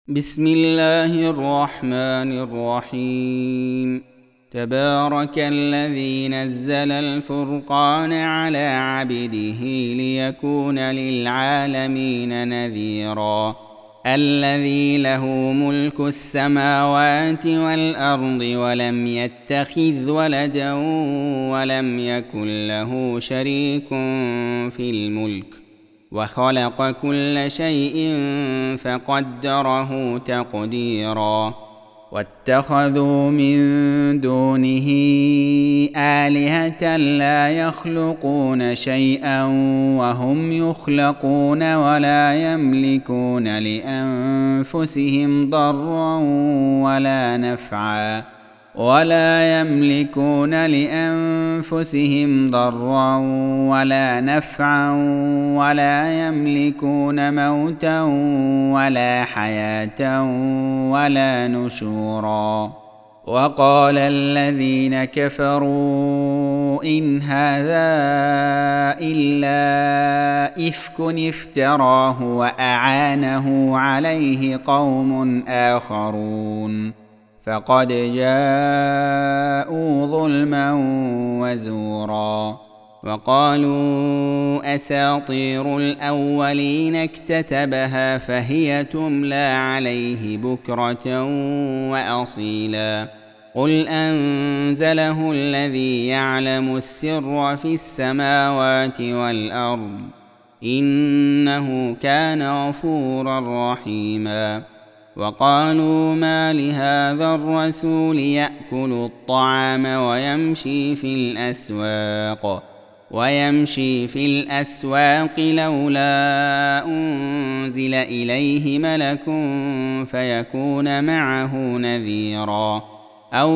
بسم الله الرحمن الرحيم. تبارك الذي نزل الفرقان على عبده ليكون للعالمين نذيرا. الذي له ملك السماوات والأرض ولم يتخذ ولدا ولم يكن له شريك في الملك وخلق كل شيء فقدره تقديرا. واتخذوا من دونه آلهة لا يخلقون شيئا وهم يخلقون ولا يملكون لأنفسهم ضرا ولا نفعا ولا يملكون موتا ولا حياة ولا نشورا. وقال الذين كفروا إن هذا إلا إفك افتراه وأعانه عليه قوم آخرون فقد جاءوا ظلما وزورا. وقالوا أساطير الأولين اكتتبها فهي تملى عليه بكرة وأصيلا. قل أنزله الذي يعلم السر في السماوات والأرض إنه كان غفورا رحيما. وقالوا ما لهذا الرسول يأكل الطعام ويمشي في الأسواق لولا أنزل إليه ملك فيكون معه نذيرا أو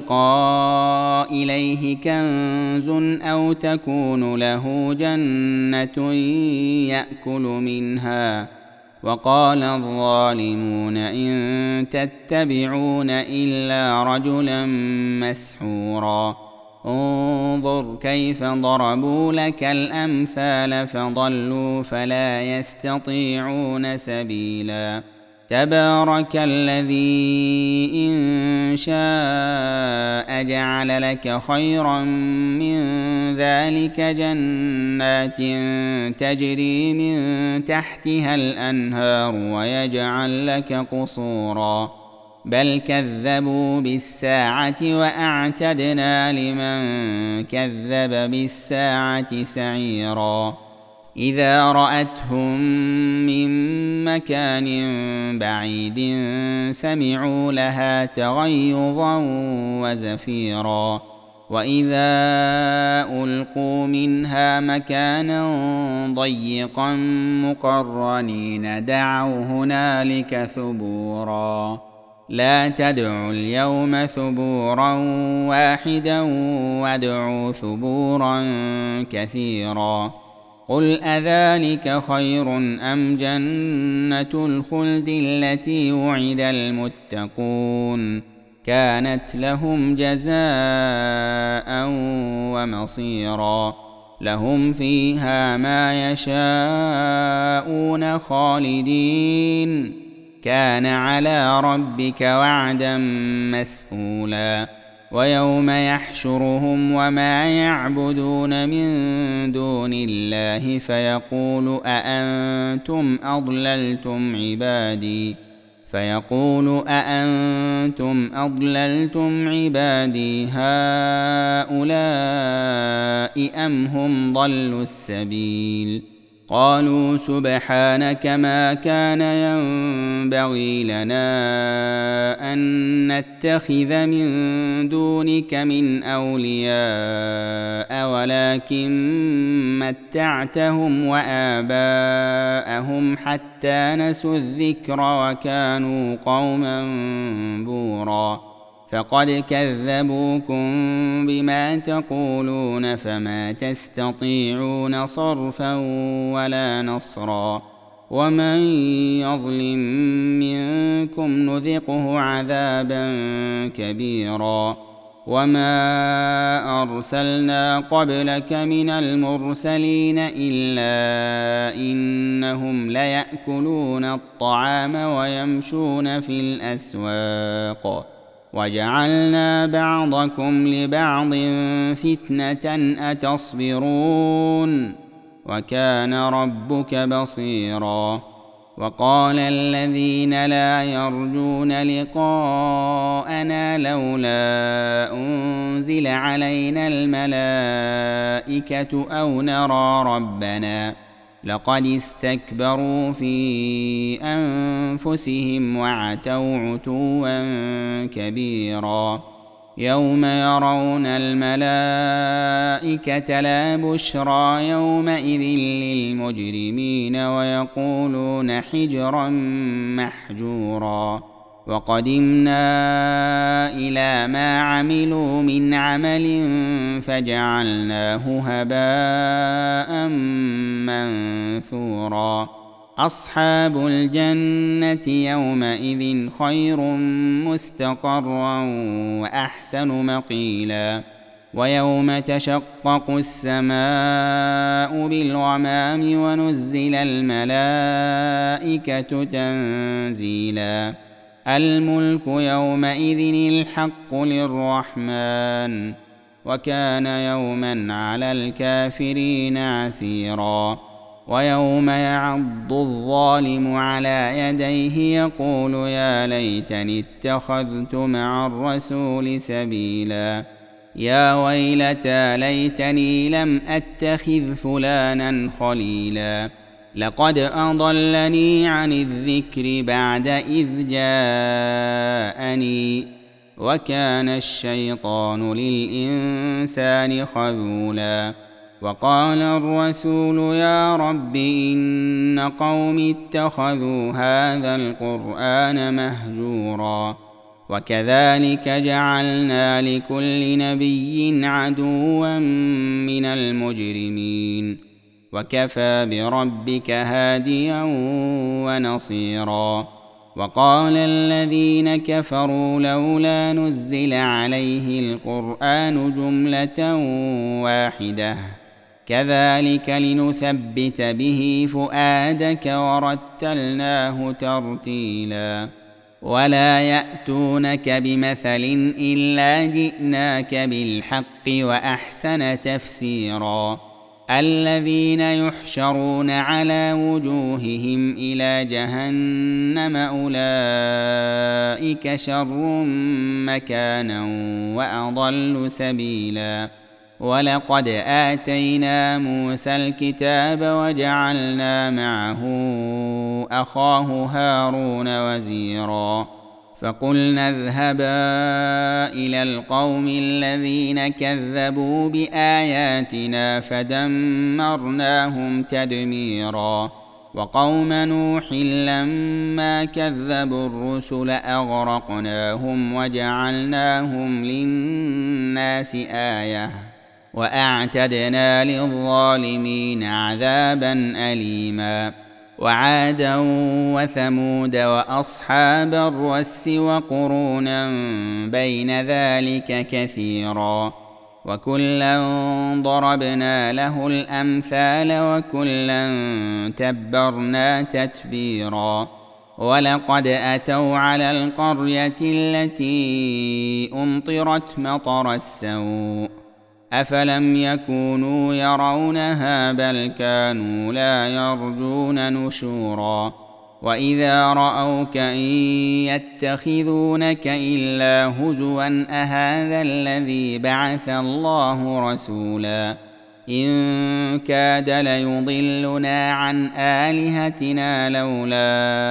يلقى إليه كنز أو تكون له جنة يأكل منها. وقال الظالمون إن تتبعون إلا رجلا مسحورا. انظر كيف ضربوا لك الأمثال فضلوا فلا يستطيعون سبيلا. تبارك الذي إن شاء جعل لك خيرا من ذلك جنات تجري من تحتها الأنهار ويجعل لك قصورا. بل كذبوا بالساعة وأعتدنا لمن كذب بالساعة سعيرا. إذا رأتهم من مكان بعيد سمعوا لها تغيظا وزفيرا. وإذا ألقوا منها مكانا ضيقا مقرنين دعوا هنالك ثبورا. لا تدعوا اليوم ثبورا واحدا وادعوا ثبورا كثيرا. قل أذلك خير أم جنة الخلد التي وعد المتقون كانت لهم جزاء ومصيرا. لهم فيها ما يشاءون خالدين كان على ربك وعدا مسئولا. ويوم يحشرهم وما يعبدون من دون الله فيقول أأنتم أضللتم عبادي هؤلاء أم هم ضلوا السبيل. قالوا سبحانك ما كان ينبغي لنا أن نتخذ من دونك من أولياء ولكن متعتهم وآباءهم حتى نسوا الذكر وكانوا قوما بورا. فقد كذبوكم بما تقولون فما تستطيعون صرفا ولا نصرا. ومن يظلم منكم نذقه عذابا كبيرا. وما أرسلنا قبلك من المرسلين إلا إنهم ليأكلون الطعام ويمشون في الأسواق وجعلنا بعضكم لبعض فتنة أتصبرون وكان ربك بصيرا. وقال الذين لا يرجون لقاءنا لولا أنزل علينا الملائكة أو نرى ربنا لقد استكبروا في أنفسهم وعتوا عتوا كبيرا. يوم يرون الملائكة لا بشرى يومئذ للمجرمين ويقولون حجرا محجورا. وقدمنا إلى ما عملوا من عمل فجعلناه هباء منثورا. أصحاب الجنة يومئذ خير مستقرا وأحسن مقيلا. ويوم تشقق السماء بالغمام ونزل الملائكة تنزيلا. الملك يومئذ الحق للرحمن وكان يوما على الكافرين عسيرا. ويوم يعض الظالم على يديه يقول يا ليتني اتخذت مع الرسول سبيلا. يا ويلتى ليتني لم أتخذ فلانا خليلا لقد أضلني عن الذكر بعد إذ جاءني وكان الشيطان للإنسان خذولا. وقال الرسول يا رب إن قومي اتخذوا هذا القرآن مهجورا. وكذلك جعلنا لكل نبي عدوا من المجرمين وكفى بربك هاديا ونصيرا. وقال الذين كفروا لولا نزل عليه القرآن جملة واحدة كذلك لنثبت به فؤادك ورتلناه ترتيلا. ولا يأتونك بمثل إلا جئناك بالحق وأحسن تفسيرا. الذين يحشرون على وجوههم إلى جهنم أولئك شر مكانا وأضل سبيلا. ولقد آتينا موسى الكتاب وجعلنا معه أخاه هارون وزيرا. فقلنا اذهبا إلى القوم الذين كذبوا بآياتنا فدمرناهم تدميرا. وقوم نوح لما كذبوا الرسل أغرقناهم وجعلناهم للناس آية وأعتدنا للظالمين عذابا أليما. وعادا وثمود وأصحاب الرس وقرونا بين ذلك كثيرا. وكلا ضربنا له الأمثال وكلا تبرنا تتبيرا. ولقد أتوا على القرية التي أمطرت مطر السوء أفلم يكونوا يرونها بل كانوا لا يرجون نشورا. وإذا رأوك إن يتخذونك إلا هزوا أهذا الذي بعث الله رسولا إن كاد ليضلنا عن آلهتنا لولا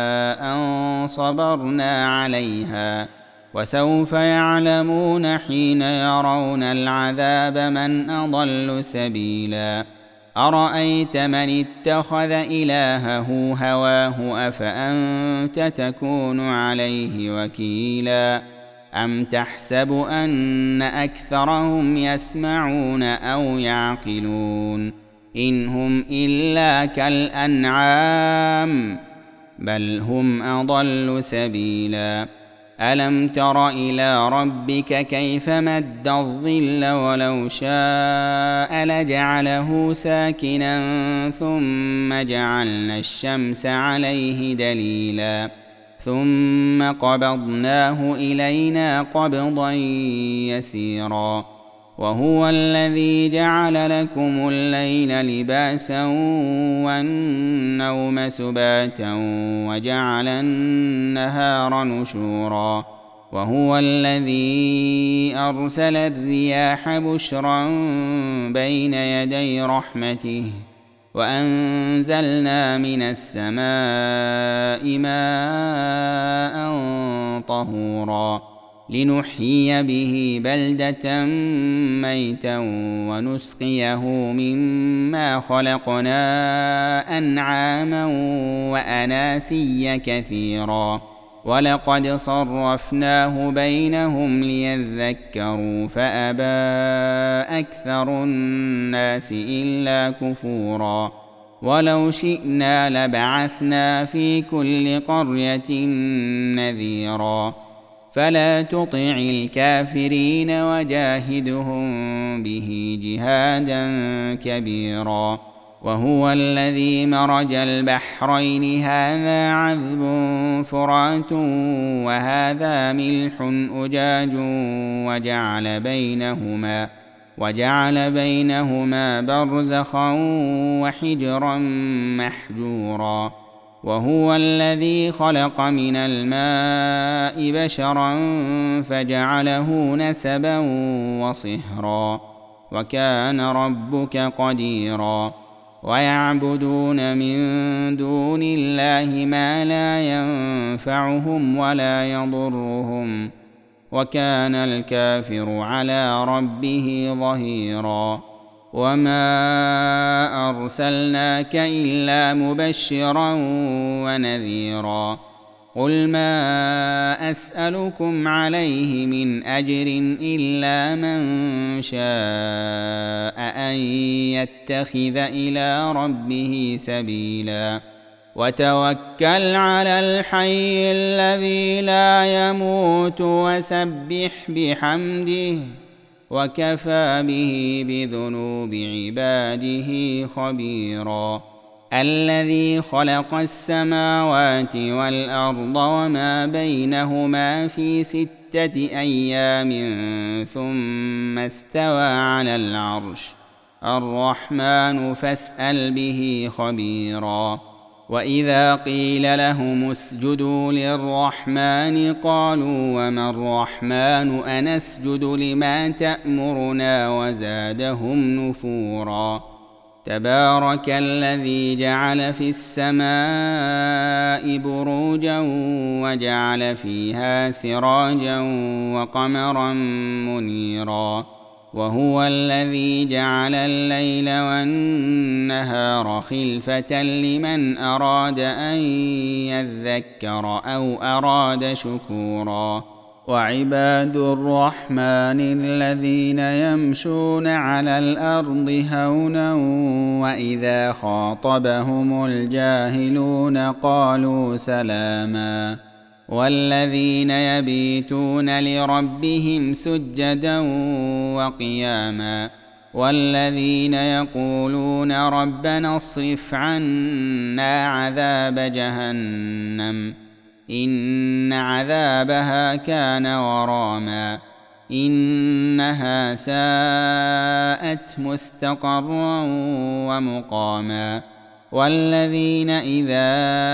أن صبرنا عليها. وسوف يعلمون حين يرون العذاب من أضل سبيلا. أرأيت من اتخذ إلهه هواه أفأنت تكون عليه وكيلا. أم تحسب أن أكثرهم يسمعون أو يعقلون إن هم إلا كالأنعام بل هم أضل سبيلا. ألم تر إلى ربك كيف مد الظل ولو شاء لجعله ساكنا ثم جعلنا الشمس عليه دليلا ثم قبضناه إلينا قبضا يسيرا وهو الذي جعل لكم الليل لباسا والنوم سباتا وجعل النهار نشورا وهو الذي أرسل الرياح بشرا بين يدي رحمته وأنزلنا من السماء ماء طهورا لنحيي به بلدة ميتا ونسقيه مما خلقنا أنعاما وأناسيا كثيرا ولقد صرفناه بينهم ليذكروا فأبى أكثر الناس إلا كفورا ولو شئنا لبعثنا في كل قرية نذيرا فلا تطع الكافرين وجاهدهم به جهادا كبيرا وهو الذي مرج البحرين هذا عذب فرات وهذا ملح أجاج وجعل بينهما برزخا وحجرا محجورا وهو الذي خلق من الماء بشرا فجعله نسبا وصهرا وكان ربك قديرا ويعبدون من دون الله ما لا ينفعهم ولا يضرهم وكان الكافر على ربه ظهيرا وما أرسلناك إلا مبشرا ونذيرا قل ما أسألكم عليه من أجر إلا من شاء أن يتخذ إلى ربه سبيلا وتوكل على الحي الذي لا يموت وسبح بحمده وكفى به بذنوب عباده خبيرا الذي خلق السماوات والأرض وما بينهما في 6 أيام ثم استوى على العرش الرحمن فاسأل به خبيرا وإذا قيل لهم اسجدوا للرحمن قالوا وما الرحمن أنسجد لما تأمرنا وزادهم نفورا تبارك الذي جعل في السماء بروجا وجعل فيها سراجا وقمرا منيرا وهو الذي جعل الليل والنهار خلفة لمن أراد أن يذكر أو أراد شكورا وعباد الرحمن الذين يمشون على الأرض هونا وإذا خاطبهم الجاهلون قالوا سلاما والذين يبيتون لربهم سجدا وقياما والذين يقولون ربنا اصرف عنا عذاب جهنم إن عذابها كان غراما إنها ساءت مستقرا ومقاما والذين إذا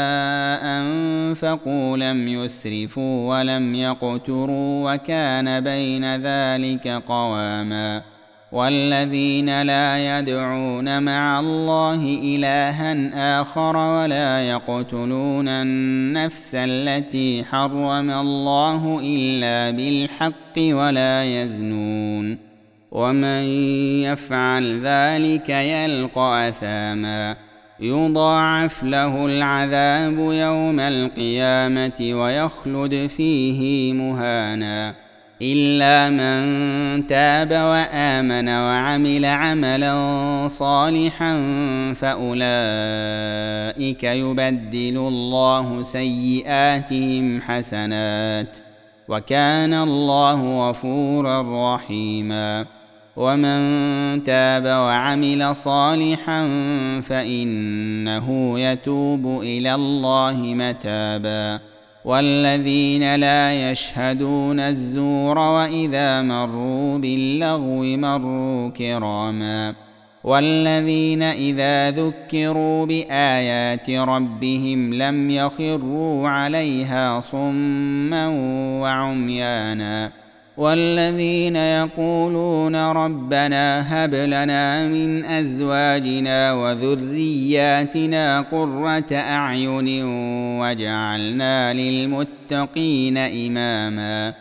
أنفقوا لم يسرفوا ولم يقتروا وكان بين ذلك قواما والذين لا يدعون مع الله إلها آخر ولا يقتلون النفس التي حرم الله إلا بالحق ولا يزنون ومن يفعل ذلك يلقى أثاما يضاعف له العذاب يوم القيامة ويخلد فيه مهانا إلا من تاب وآمن وعمل عملا صالحا فأولئك يبدل الله سيئاتهم حسنات وكان الله غفورا رحيما. ومن تاب وعمل صالحا فإنه يتوب إلى الله متابا. والذين لا يشهدون الزور وإذا مروا باللغو مروا كراما. والذين إذا ذكروا بآيات ربهم لم يخروا عليها صما وعميانا. والذين يقولون ربنا هب لنا من أزواجنا وذرياتنا قرة أعين واجعلنا للمتقين إماما.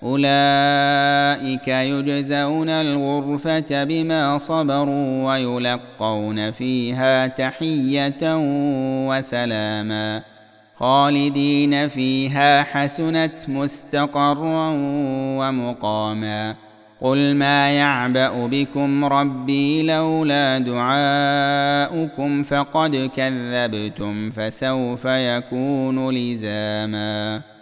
أولئك يجزون الغرفة بما صبروا ويلقون فيها تحية وسلاما خالدين فيها حسنت مستقرا ومقاما. قل ما يعبأ بكم ربي لولا دعاؤكم فقد كذبتم فسوف يكون لزاما.